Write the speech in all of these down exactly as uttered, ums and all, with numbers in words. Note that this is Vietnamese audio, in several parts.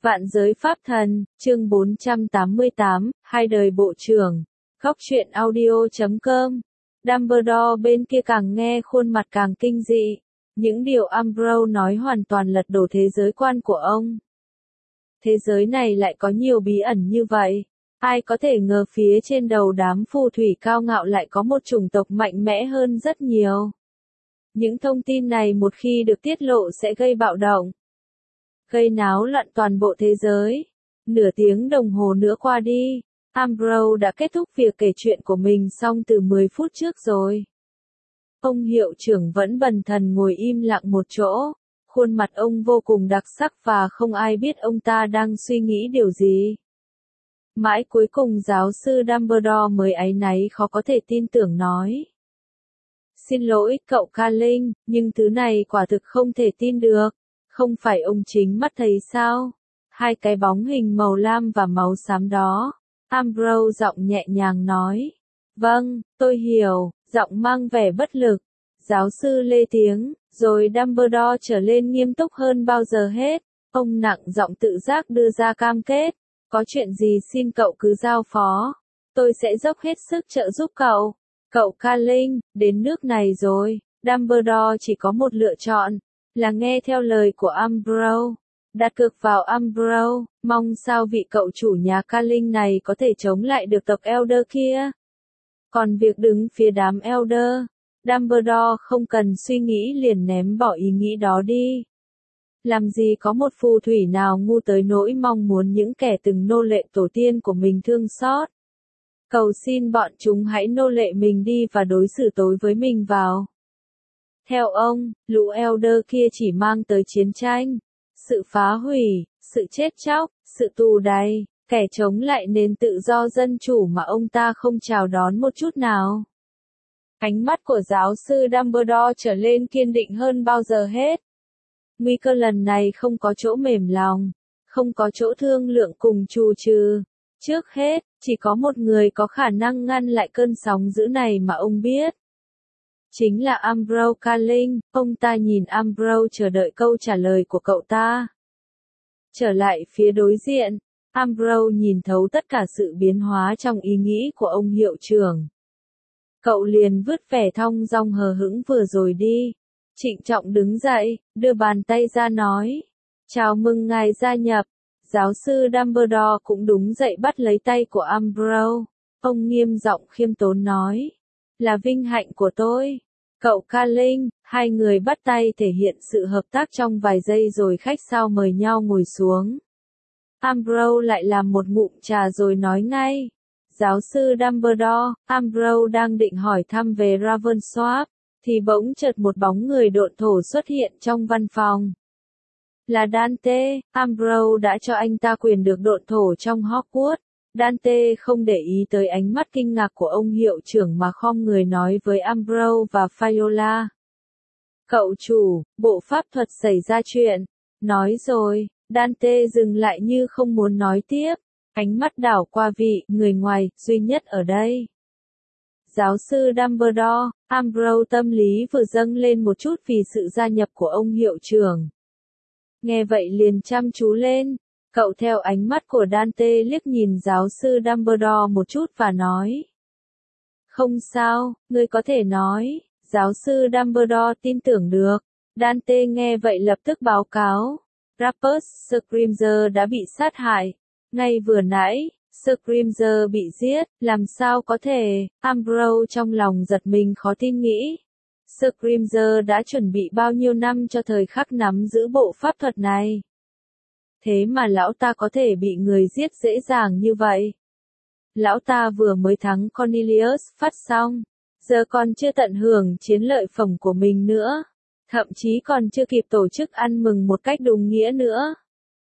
Vạn giới pháp thần, chương bốn trăm tám mươi tám, hai đời bộ trưởng. Góc truyện audio chấm com. Dumbledore bên kia càng nghe khuôn mặt càng kinh dị. Những điều Umbridge nói hoàn toàn lật đổ thế giới quan của ông. Thế giới này lại có nhiều bí ẩn như vậy. Ai có thể ngờ phía trên đầu đám phù thủy cao ngạo lại có một chủng tộc mạnh mẽ hơn rất nhiều. Những thông tin này một khi được tiết lộ sẽ gây bạo động, gây náo loạn toàn bộ thế giới. Nửa tiếng đồng hồ nữa qua đi, Umbridge đã kết thúc việc kể chuyện của mình xong từ mười phút trước rồi. Ông hiệu trưởng vẫn bần thần ngồi im lặng một chỗ, khuôn mặt ông vô cùng đặc sắc và không ai biết ông ta đang suy nghĩ điều gì. Mãi cuối cùng giáo sư Dumbledore mới áy náy khó có thể tin tưởng nói: "Xin lỗi cậu Carling, nhưng thứ này quả thực không thể tin được. Không phải ông chính mắt thấy sao? Hai cái bóng hình màu lam và máu xám đó." Umbridge giọng nhẹ nhàng nói. "Vâng, tôi hiểu," giọng mang vẻ bất lực. Giáo sư lê tiếng, rồi Dumbledore trở lên nghiêm túc hơn bao giờ hết. Ông nặng giọng tự giác đưa ra cam kết. "Có chuyện gì xin cậu cứ giao phó. Tôi sẽ dốc hết sức trợ giúp cậu. Cậu Carling, đến nước này rồi, Dumbledore chỉ có một lựa chọn, là nghe theo lời của Umbridge. Đặt cược vào Umbridge, mong sao vị cậu chủ nhà Carling này có thể chống lại được tộc Elder kia. Còn việc đứng phía đám Elder, Dumbledore không cần suy nghĩ liền ném bỏ ý nghĩ đó đi. Làm gì có một phù thủy nào ngu tới nỗi mong muốn những kẻ từng nô lệ tổ tiên của mình thương xót. Cầu xin bọn chúng hãy nô lệ mình đi và đối xử tối với mình vào. Theo ông, lũ Elder kia chỉ mang tới chiến tranh, sự phá hủy, sự chết chóc, sự tù đày, kẻ chống lại nền tự do dân chủ mà ông ta không chào đón một chút nào." Ánh mắt của giáo sư Dumbledore trở lên kiên định hơn bao giờ hết. Nguy cơ lần này không có chỗ mềm lòng, không có chỗ thương lượng cùng trù trừ. Trước hết, chỉ có một người có khả năng ngăn lại cơn sóng dữ này mà ông biết. Chính là Umbridge Carling. Ông ta nhìn Umbridge chờ đợi câu trả lời của cậu ta. Trở lại phía đối diện, Umbridge nhìn thấu tất cả sự biến hóa trong ý nghĩ của ông hiệu trưởng. Cậu liền vứt vẻ thong dong hờ hững vừa rồi đi. Trịnh trọng đứng dậy, đưa bàn tay ra nói: "Chào mừng ngài gia nhập." Giáo sư Dumbledore cũng đúng dậy bắt lấy tay của Umbridge. Ông nghiêm giọng khiêm tốn nói: "Là vinh hạnh của tôi. Cậu Carling." Hai người bắt tay thể hiện sự hợp tác trong vài giây rồi khách sáo mời nhau ngồi xuống. Umbridge lại làm một ngụm trà rồi nói ngay: "Giáo sư Dumbledore." Umbridge đang định hỏi thăm về Ravensworth, thì bỗng chợt một bóng người độn thổ xuất hiện trong văn phòng. Là Dante. Umbridge đã cho anh ta quyền được độn thổ trong Hogwarts. Dante không để ý tới ánh mắt kinh ngạc của ông hiệu trưởng mà khom người nói với Umbridge và Viola: "Cậu chủ, bộ pháp thuật xảy ra chuyện." Nói rồi, Dante dừng lại như không muốn nói tiếp. Ánh mắt đảo qua vị người ngoài duy nhất ở đây. Giáo sư Dumbledore. Umbridge tâm lý vừa dâng lên một chút vì sự gia nhập của ông hiệu trưởng. Nghe vậy liền chăm chú lên. Cậu theo ánh mắt của Dante liếc nhìn giáo sư Dumbledore một chút và nói: "Không sao, ngươi có thể nói." Giáo sư Dumbledore tin tưởng được. Dante nghe vậy lập tức báo cáo: "Rumpus Scrimger đã bị sát hại. Ngay vừa nãy, Scrimger bị giết, làm sao có thể?" Umbridge trong lòng giật mình khó tin nghĩ. Scrimger đã chuẩn bị bao nhiêu năm cho thời khắc nắm giữ bộ pháp thuật này. Thế mà lão ta có thể bị người giết dễ dàng như vậy. Lão ta vừa mới thắng Cornelius phát xong, giờ còn chưa tận hưởng chiến lợi phẩm của mình nữa. Thậm chí còn chưa kịp tổ chức ăn mừng một cách đúng nghĩa nữa.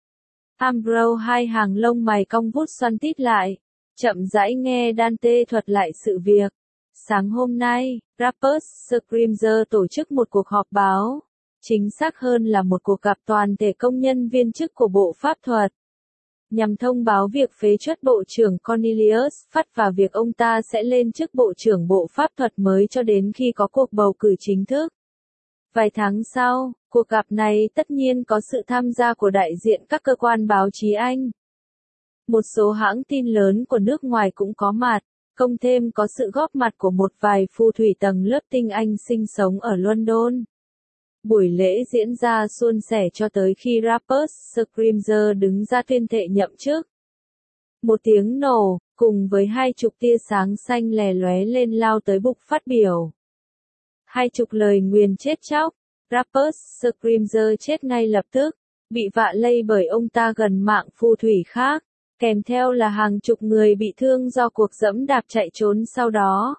Umbridge hai hàng lông mày cong vút xoăn tít lại, chậm rãi nghe Dante thuật lại sự việc. Sáng hôm nay, Rumpus Scrimger tổ chức một cuộc họp báo. Chính xác hơn là một cuộc gặp toàn thể công nhân viên chức của bộ pháp thuật. Nhằm thông báo việc phế truất bộ trưởng Cornelius Fudge và việc ông ta sẽ lên chức bộ trưởng bộ pháp thuật mới cho đến khi có cuộc bầu cử chính thức. Vài tháng sau, cuộc gặp này tất nhiên có sự tham gia của đại diện các cơ quan báo chí Anh. Một số hãng tin lớn của nước ngoài cũng có mặt, cộng thêm có sự góp mặt của một vài phù thủy tầng lớp tinh Anh sinh sống ở London. Buổi lễ diễn ra suôn sẻ cho tới khi Rupert Scrimger đứng ra tuyên thệ nhậm chức. Một tiếng nổ, cùng với hai chục tia sáng xanh lè lóe lên lao tới bục phát biểu. Hai chục lời nguyền chết chóc, Rupert Scrimger chết ngay lập tức, bị vạ lây bởi ông ta gần mạng phù thủy khác, kèm theo là hàng chục người bị thương do cuộc giẫm đạp chạy trốn sau đó.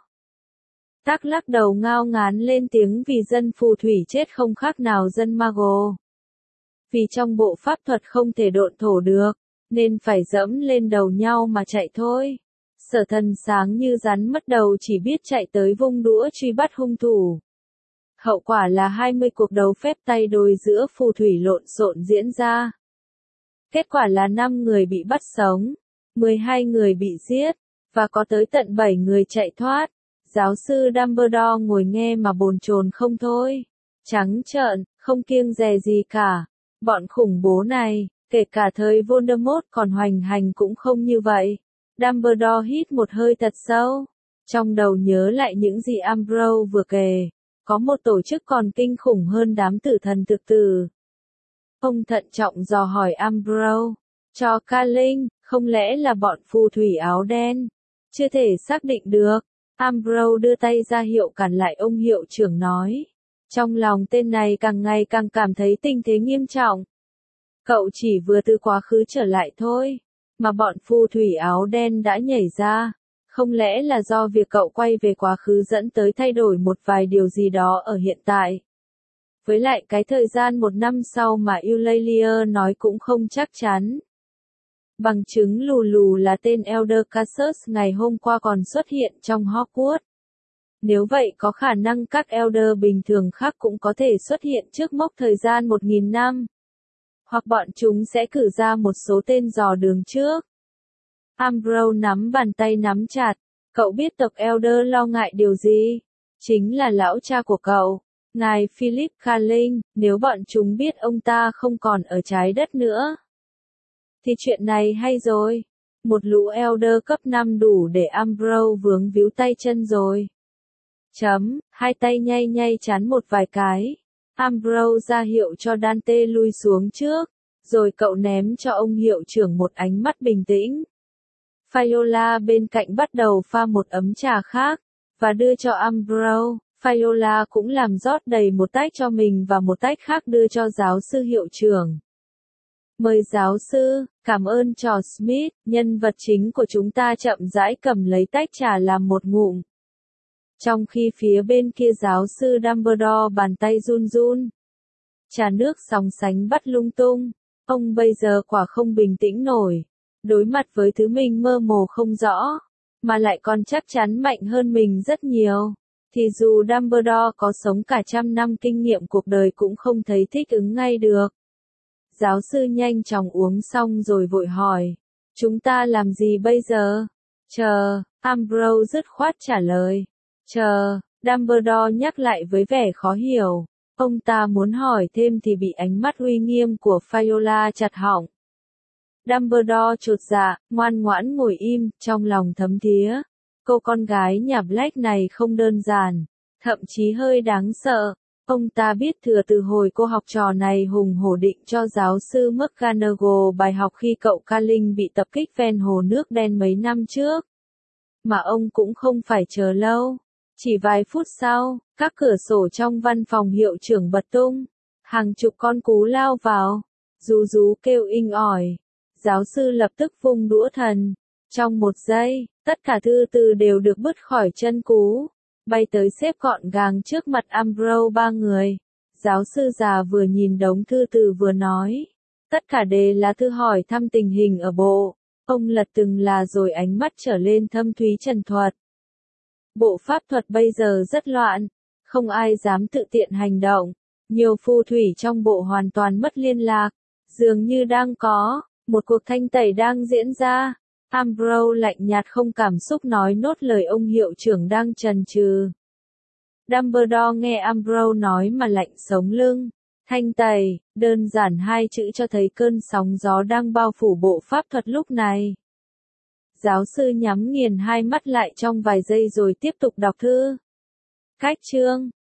Tắc lắc đầu ngao ngán lên tiếng vì dân phù thủy chết không khác nào dân Mago. Vì trong bộ pháp thuật không thể độn thổ được, nên phải dẫm lên đầu nhau mà chạy thôi. Sở Thần sáng như rắn mất đầu chỉ biết chạy tới vung đũa truy bắt hung thủ. Hậu quả là hai mươi cuộc đấu phép tay đôi giữa phù thủy lộn xộn diễn ra. Kết quả là năm người bị bắt sống, mười hai người bị giết, và có tới tận bảy người chạy thoát. Giáo sư Dumbledore ngồi nghe mà bồn chồn không thôi. Trắng trợn, không kiêng dè gì cả. Bọn khủng bố này, kể cả thời Voldemort còn hoành hành cũng không như vậy. Dumbledore hít một hơi thật sâu. Trong đầu nhớ lại những gì Umbridge vừa kể. Có một tổ chức còn kinh khủng hơn đám tử thần thực tử. Ông thận trọng dò hỏi Umbridge. Cho Carling, không lẽ là bọn phù thủy áo đen? Chưa thể xác định được. Umbridge đưa tay ra hiệu cản lại ông hiệu trưởng nói. Trong lòng tên này càng ngày càng cảm thấy tình thế nghiêm trọng. Cậu chỉ vừa từ quá khứ trở lại thôi, mà bọn phù thủy áo đen đã nhảy ra. Không lẽ là do việc cậu quay về quá khứ dẫn tới thay đổi một vài điều gì đó ở hiện tại? Với lại cái thời gian một năm sau mà Eulalia nói cũng không chắc chắn. Bằng chứng lù lù là tên Elder Cassius ngày hôm qua còn xuất hiện trong Hogwarts. Nếu vậy có khả năng các Elder bình thường khác cũng có thể xuất hiện trước mốc thời gian một nghìn năm. Hoặc bọn chúng sẽ cử ra một số tên dò đường trước. Umbridge nắm bàn tay nắm chặt. Cậu biết tộc Elder lo ngại điều gì? Chính là lão cha của cậu, ngài Philip Carling, nếu bọn chúng biết ông ta không còn ở trái đất nữa. Thì chuyện này hay rồi. Một lũ Elder cấp năm đủ để Umbridge vướng víu tay chân rồi. Chấm, hai tay nhay nhay chán một vài cái. Umbridge ra hiệu cho Dante lui xuống trước, rồi cậu ném cho ông hiệu trưởng một ánh mắt bình tĩnh. Viola bên cạnh bắt đầu pha một ấm trà khác, và đưa cho Umbridge. Viola cũng làm rót đầy một tách cho mình và một tách khác đưa cho giáo sư hiệu trưởng. Mời giáo sư, cảm ơn trò Smith, nhân vật chính của chúng ta chậm rãi cầm lấy tách trà làm một ngụm. Trong khi phía bên kia giáo sư Dumbledore bàn tay run run. Trà nước sóng sánh bắt lung tung. Ông bây giờ quả không bình tĩnh nổi. Đối mặt với thứ mình mơ hồ không rõ, mà lại còn chắc chắn mạnh hơn mình rất nhiều. Thì dù Dumbledore có sống cả trăm năm kinh nghiệm cuộc đời cũng không thấy thích ứng ngay được. Giáo sư nhanh chóng uống xong rồi vội hỏi. Chúng ta làm gì bây giờ? Chờ, Umbridge dứt khoát trả lời. Chờ, Dumbledore nhắc lại với vẻ khó hiểu. Ông ta muốn hỏi thêm thì bị ánh mắt uy nghiêm của Viola chặt họng. Dumbledore chột dạ, ngoan ngoãn ngồi im, trong lòng thấm thía. Cô con gái nhà Black này không đơn giản, thậm chí hơi đáng sợ. Ông ta biết thừa từ hồi cô học trò này hùng hổ định cho giáo sư McGonagall bài học khi cậu Carling bị tập kích ven hồ nước đen mấy năm trước. Mà ông cũng không phải chờ lâu. Chỉ vài phút sau, các cửa sổ trong văn phòng hiệu trưởng bật tung. Hàng chục con cú lao vào. Rú rú kêu inh ỏi. Giáo sư lập tức vung đũa thần. Trong một giây, tất cả thư từ đều được bứt khỏi chân cú. Bay tới xếp gọn gàng trước mặt Umbridge ba người. Giáo sư già vừa nhìn đống thư từ vừa nói. Tất cả đều là thư hỏi thăm tình hình ở bộ. Ông lật từng là rồi ánh mắt trở lên thâm thúy trần thuật. Bộ pháp thuật bây giờ rất loạn. Không ai dám tự tiện hành động. Nhiều phù thủy trong bộ hoàn toàn mất liên lạc. Dường như đang có một cuộc thanh tẩy đang diễn ra. Umbridge lạnh nhạt không cảm xúc nói nốt lời ông hiệu trưởng đang chần chừ. Dumbledore nghe Umbridge nói mà lạnh sống lưng. Thanh tẩy, đơn giản hai chữ cho thấy cơn sóng gió đang bao phủ bộ pháp thuật lúc này. Giáo sư nhắm nghiền hai mắt lại trong vài giây rồi tiếp tục đọc thư. Cách chương